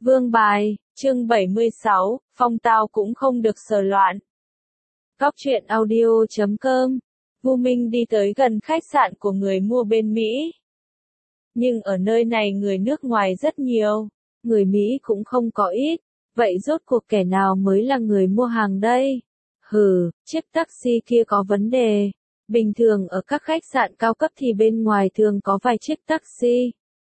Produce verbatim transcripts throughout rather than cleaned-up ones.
Vương bài, chương bảy mươi sáu, phong tao cũng không được sờ loạn. Góc truyện audio chấm com. Vu Minh đi tới gần khách sạn của người mua bên Mỹ. Nhưng ở nơi này người nước ngoài rất nhiều, người Mỹ cũng không có ít. Vậy rốt cuộc kẻ nào mới là người mua hàng đây? Hừ, chiếc taxi kia có vấn đề. Bình thường ở các khách sạn cao cấp thì bên ngoài thường có vài chiếc taxi.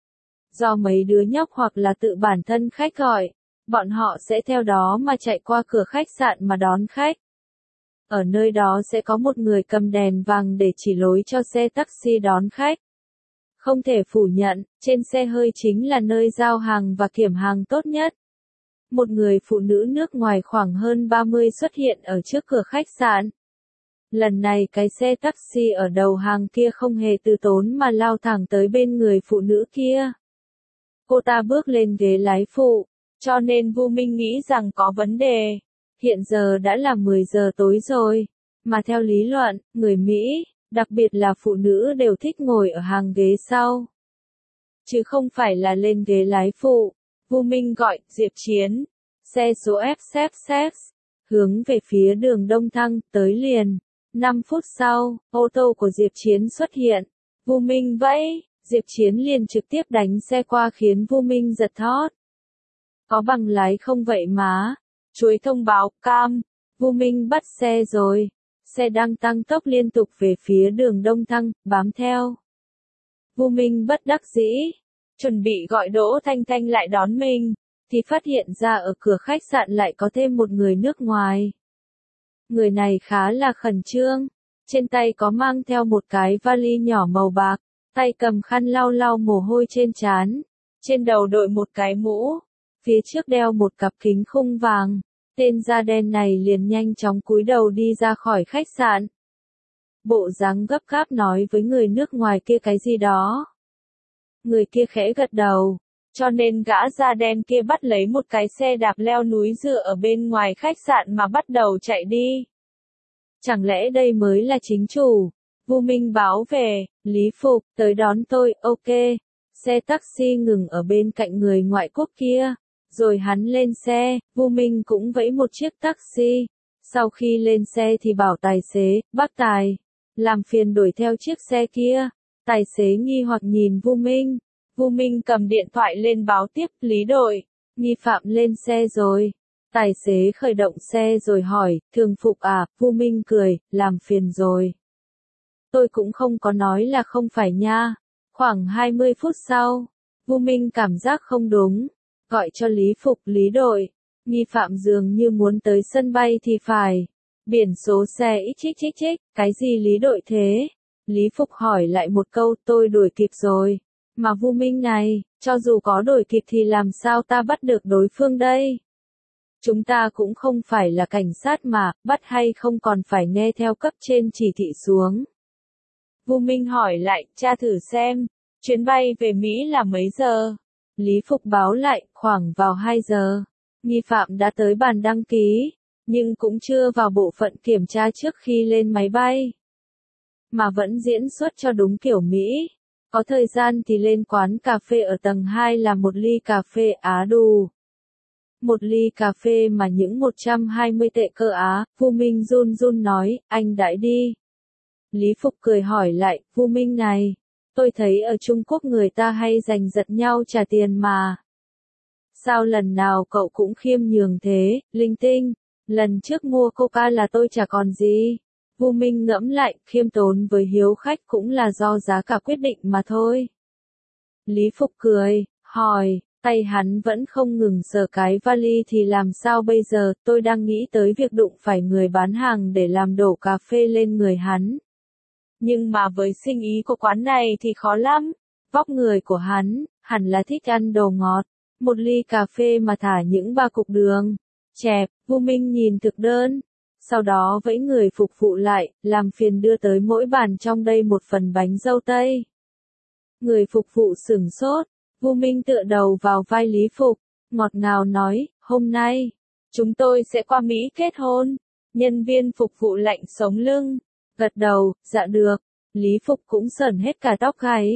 Do mấy đứa nhóc hoặc là tự bản thân khách gọi, bọn họ sẽ theo đó mà chạy qua cửa khách sạn mà đón khách. Ở nơi đó sẽ có một người cầm đèn vàng để chỉ lối cho xe taxi đón khách. Không thể phủ nhận, trên xe hơi chính là nơi giao hàng và kiểm hàng tốt nhất. Một người phụ nữ nước ngoài khoảng hơn ba mươi xuất hiện ở trước cửa khách sạn. Lần này cái xe taxi ở đầu hàng kia không hề từ tốn mà lao thẳng tới bên người phụ nữ kia. Cô ta bước lên ghế lái phụ, cho nên Vu Minh nghĩ rằng có vấn đề. Hiện giờ đã là mười giờ tối rồi, mà theo lý luận, người Mỹ, đặc biệt là phụ nữ đều thích ngồi ở hàng ghế sau, chứ không phải là lên ghế lái phụ. Vu Minh gọi Diệp Chiến, xe số F X X, hướng về phía đường Đông Thăng, tới liền. năm phút sau, ô tô của Diệp Chiến xuất hiện. Vu Minh vẫy, Diệp Chiến liền trực tiếp đánh xe qua khiến Vu Minh giật thót. Có bằng lái không vậy má? Chuối thông báo, cam. Vu Minh bắt xe rồi. Xe đang tăng tốc liên tục về phía đường Đông Thăng, bám theo. Vu Minh bất đắc dĩ, chuẩn bị gọi Đỗ Thanh Thanh lại đón mình, thì phát hiện ra ở cửa khách sạn lại có thêm một người nước ngoài. Người này khá là khẩn trương, trên tay có mang theo một cái vali nhỏ màu bạc, tay cầm khăn lau lau mồ hôi trên trán, trên đầu đội một cái mũ, phía trước đeo một cặp kính khung vàng. Tên da đen này liền nhanh chóng cúi đầu đi ra khỏi khách sạn. Bộ dáng gấp gáp nói với người nước ngoài kia cái gì đó. Người kia khẽ gật đầu, cho nên gã da đen kia bắt lấy một cái xe đạp leo núi dựa ở bên ngoài khách sạn mà bắt đầu chạy đi. Chẳng lẽ đây mới là chính chủ? Vu Minh báo về, Lý Phục, tới đón tôi, ok. Xe taxi ngừng ở bên cạnh người ngoại quốc kia. Rồi hắn lên xe, Vu Minh cũng vẫy một chiếc taxi. Sau khi lên xe thì bảo tài xế, bác tài, làm phiền đuổi theo chiếc xe kia. Tài xế nghi hoặc nhìn Vu Minh. Vu Minh cầm điện thoại lên báo tiếp, Lý đội, nghi phạm lên xe rồi. Tài xế khởi động xe rồi hỏi, thường phục à? Vu Minh cười, làm phiền rồi. Tôi cũng không có nói là không phải nha. Khoảng hai mươi phút sau, Vu Minh cảm giác không đúng. Gọi cho Lý Phục, Lý đội, nghi phạm dường như muốn tới sân bay thì phải. Biển số xe ít chích chích chích, cái gì Lý đội thế? Lý Phục hỏi lại một câu, tôi đuổi kịp rồi. Mà Vu Minh này, cho dù có đuổi kịp thì làm sao ta bắt được đối phương đây? Chúng ta cũng không phải là cảnh sát mà, bắt hay không còn phải nghe theo cấp trên chỉ thị xuống. Vu Minh hỏi lại, tra thử xem, chuyến bay về Mỹ là mấy giờ? Lý Phục báo lại, khoảng vào hai giờ. Nghi phạm đã tới bàn đăng ký, nhưng cũng chưa vào bộ phận kiểm tra trước khi lên máy bay. Mà vẫn diễn xuất cho đúng kiểu Mỹ. Có thời gian thì lên quán cà phê ở tầng hai là một ly cà phê Á đù. Một ly cà phê mà những một trăm hai mươi tệ cơ Á, Vu Minh run run nói, anh đãi đi. Lý Phục cười hỏi lại, Vu Minh này, tôi thấy ở Trung Quốc người ta hay giành giật nhau trả tiền mà. Sao lần nào cậu cũng khiêm nhường thế, linh tinh, lần trước mua Coca là tôi chả còn gì. Vu Minh ngẫm lại, khiêm tốn với hiếu khách cũng là do giá cả quyết định mà thôi. Lý Phục cười, hỏi, tay hắn vẫn không ngừng sờ cái vali thì làm sao bây giờ, tôi đang nghĩ tới việc đụng phải người bán hàng để làm đổ cà phê lên người hắn. Nhưng mà với sinh ý của quán này thì khó lắm. Vóc người của hắn, hẳn là thích ăn đồ ngọt. Một ly cà phê mà thả những ba cục đường. Chẹp, Vu Minh nhìn thực đơn. Sau đó vẫy người phục vụ lại, làm phiền đưa tới mỗi bàn trong đây một phần bánh dâu tây. Người phục vụ sửng sốt. Vu Minh tựa đầu vào vai Lý Phục, ngọt ngào nói, hôm nay, chúng tôi sẽ qua Mỹ kết hôn. Nhân viên phục vụ lạnh sống lưng. Gật đầu, dạ được. Lý Phục cũng sởn hết cả tóc gáy.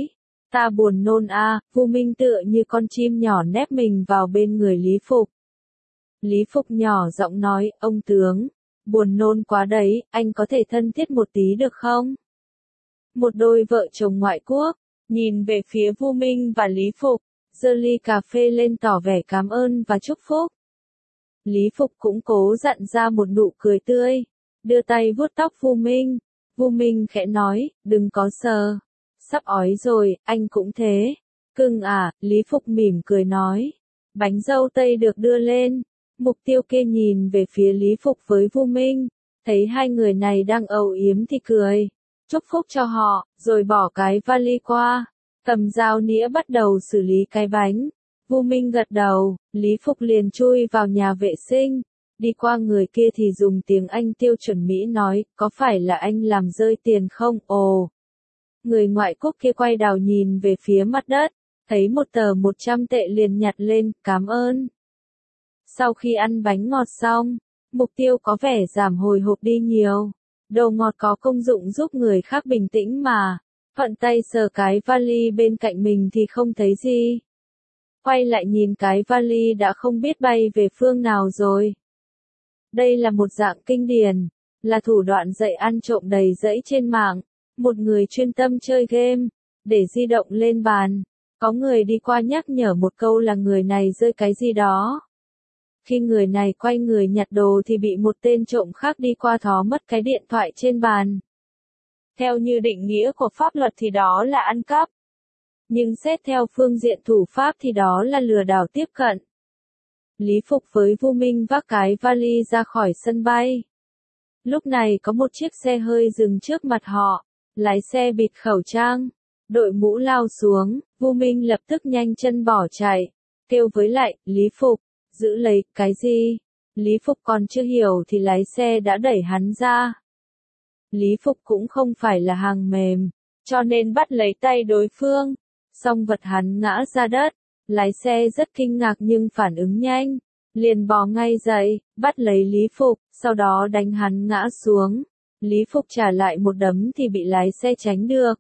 Ta buồn nôn a, Vu Minh tựa như con chim nhỏ nép mình vào bên người Lý Phục. Lý Phục nhỏ giọng nói, ông tướng, buồn nôn quá đấy, anh có thể thân thiết một tí được không? Một đôi vợ chồng ngoại quốc, nhìn về phía Vu Minh và Lý Phục, giơ ly cà phê lên tỏ vẻ cảm ơn và chúc phúc. Lý Phục cũng cố dặn ra một nụ cười tươi, đưa tay vuốt tóc Vu Minh. Vu Minh khẽ nói, đừng có sờ. Sắp ói rồi, anh cũng thế. Cưng à, Lý Phục mỉm cười nói. Bánh dâu tây được đưa lên. Mục Tiêu kia nhìn về phía Lý Phục với Vu Minh, thấy hai người này đang âu yếm thì cười, chúc phúc cho họ, rồi bỏ cái vali qua, cầm dao nĩa bắt đầu xử lý cái bánh. Vu Minh gật đầu, Lý Phục liền chui vào nhà vệ sinh, đi qua người kia thì dùng tiếng Anh tiêu chuẩn Mỹ nói, có phải là anh làm rơi tiền không? Ồ! Người ngoại quốc kia quay đầu nhìn về phía mặt đất, thấy một tờ một trăm tệ liền nhặt lên, cảm ơn. Sau khi ăn bánh ngọt xong, Mục Tiêu có vẻ giảm hồi hộp đi nhiều. Đồ ngọt có công dụng giúp người khác bình tĩnh mà. Thuận tay sờ cái vali bên cạnh mình thì không thấy gì. Quay lại nhìn cái vali đã không biết bay về phương nào rồi. Đây là một dạng kinh điển, là thủ đoạn dạy ăn trộm đầy rẫy trên mạng. Một người chuyên tâm chơi game, để di động lên bàn. Có người đi qua nhắc nhở một câu là người này rơi cái gì đó. Khi người này quay người nhặt đồ thì bị một tên trộm khác đi qua thó mất cái điện thoại trên bàn. Theo như định nghĩa của pháp luật thì đó là ăn cắp. Nhưng xét theo phương diện thủ pháp thì đó là lừa đảo tiếp cận. Lý Phục với Vu Minh vác cái vali ra khỏi sân bay. Lúc này có một chiếc xe hơi dừng trước mặt họ, lái xe bịt khẩu trang, đội mũ lao xuống, Vu Minh lập tức nhanh chân bỏ chạy, kêu với lại, Lý Phục, giữ lấy, cái gì? Lý Phục còn chưa hiểu thì lái xe đã đẩy hắn ra. Lý Phục cũng không phải là hàng mềm, cho nên bắt lấy tay đối phương, song vật hắn ngã ra đất, lái xe rất kinh ngạc nhưng phản ứng nhanh, liền bò ngay dậy, bắt lấy Lý Phục, sau đó đánh hắn ngã xuống. Lý Phục trả lại một đấm thì bị lái xe tránh được.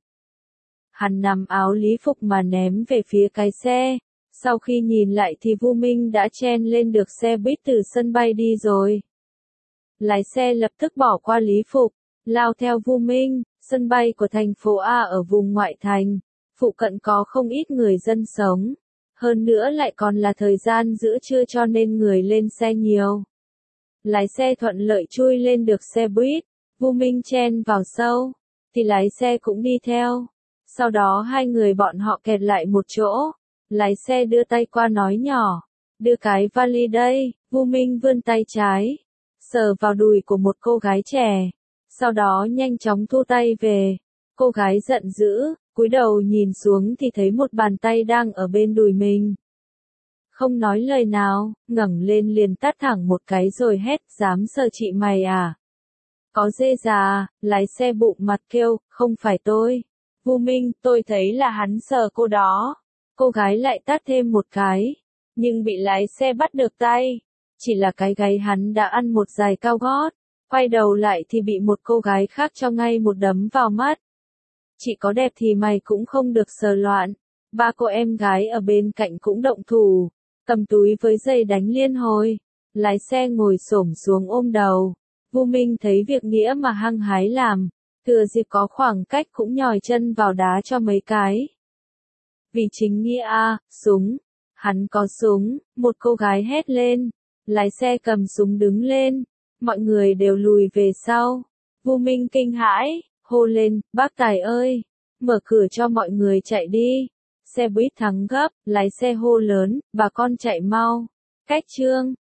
Hắn nắm áo Lý Phục mà ném về phía cái xe. Sau khi nhìn lại thì Vu Minh đã chen lên được xe buýt từ sân bay đi rồi. Lái xe lập tức bỏ qua Lý Phục, lao theo Vu Minh. Sân bay của thành phố A ở vùng ngoại thành, phụ cận có không ít người dân sống. Hơn nữa lại còn là thời gian giữa trưa cho nên người lên xe nhiều. Lái xe thuận lợi chui lên được xe buýt, Vu Minh chen vào sâu, thì lái xe cũng đi theo. Sau đó hai người bọn họ kẹt lại một chỗ. Lái xe đưa tay qua nói nhỏ, đưa cái vali đây. Vu Minh vươn tay trái, sờ vào đùi của một cô gái trẻ, sau đó nhanh chóng thu tay về. Cô gái giận dữ, cúi đầu nhìn xuống thì thấy một bàn tay đang ở bên đùi mình. Không nói lời nào, ngẩng lên liền tát thẳng một cái rồi hét, dám sờ chị mày à? Có dê già, lái xe bụng mặt kêu, không phải tôi. Vu Minh, tôi thấy là hắn sờ cô đó. Cô gái lại tát thêm một cái, nhưng bị lái xe bắt được tay. Chỉ là cái gáy hắn đã ăn một giày cao gót, quay đầu lại thì bị một cô gái khác cho ngay một đấm vào mắt. Chị có đẹp thì mày cũng không được sờ loạn. Ba cô em gái ở bên cạnh cũng động thủ, cầm túi với giày đánh liên hồi. Lái xe ngồi xổm xuống ôm đầu. Vu Minh thấy việc nghĩa mà hăng hái làm, thừa dịp có khoảng cách cũng nhòi chân vào đá cho mấy cái. Vì chính nghĩa a, súng. Hắn có súng, một cô gái hét lên. Lái xe cầm súng đứng lên. Mọi người đều lùi về sau. Vu Minh kinh hãi, hô lên, bác Tài ơi, mở cửa cho mọi người chạy đi. Xe buýt thắng gấp, lái xe hô lớn, bà con chạy mau. Cách trương,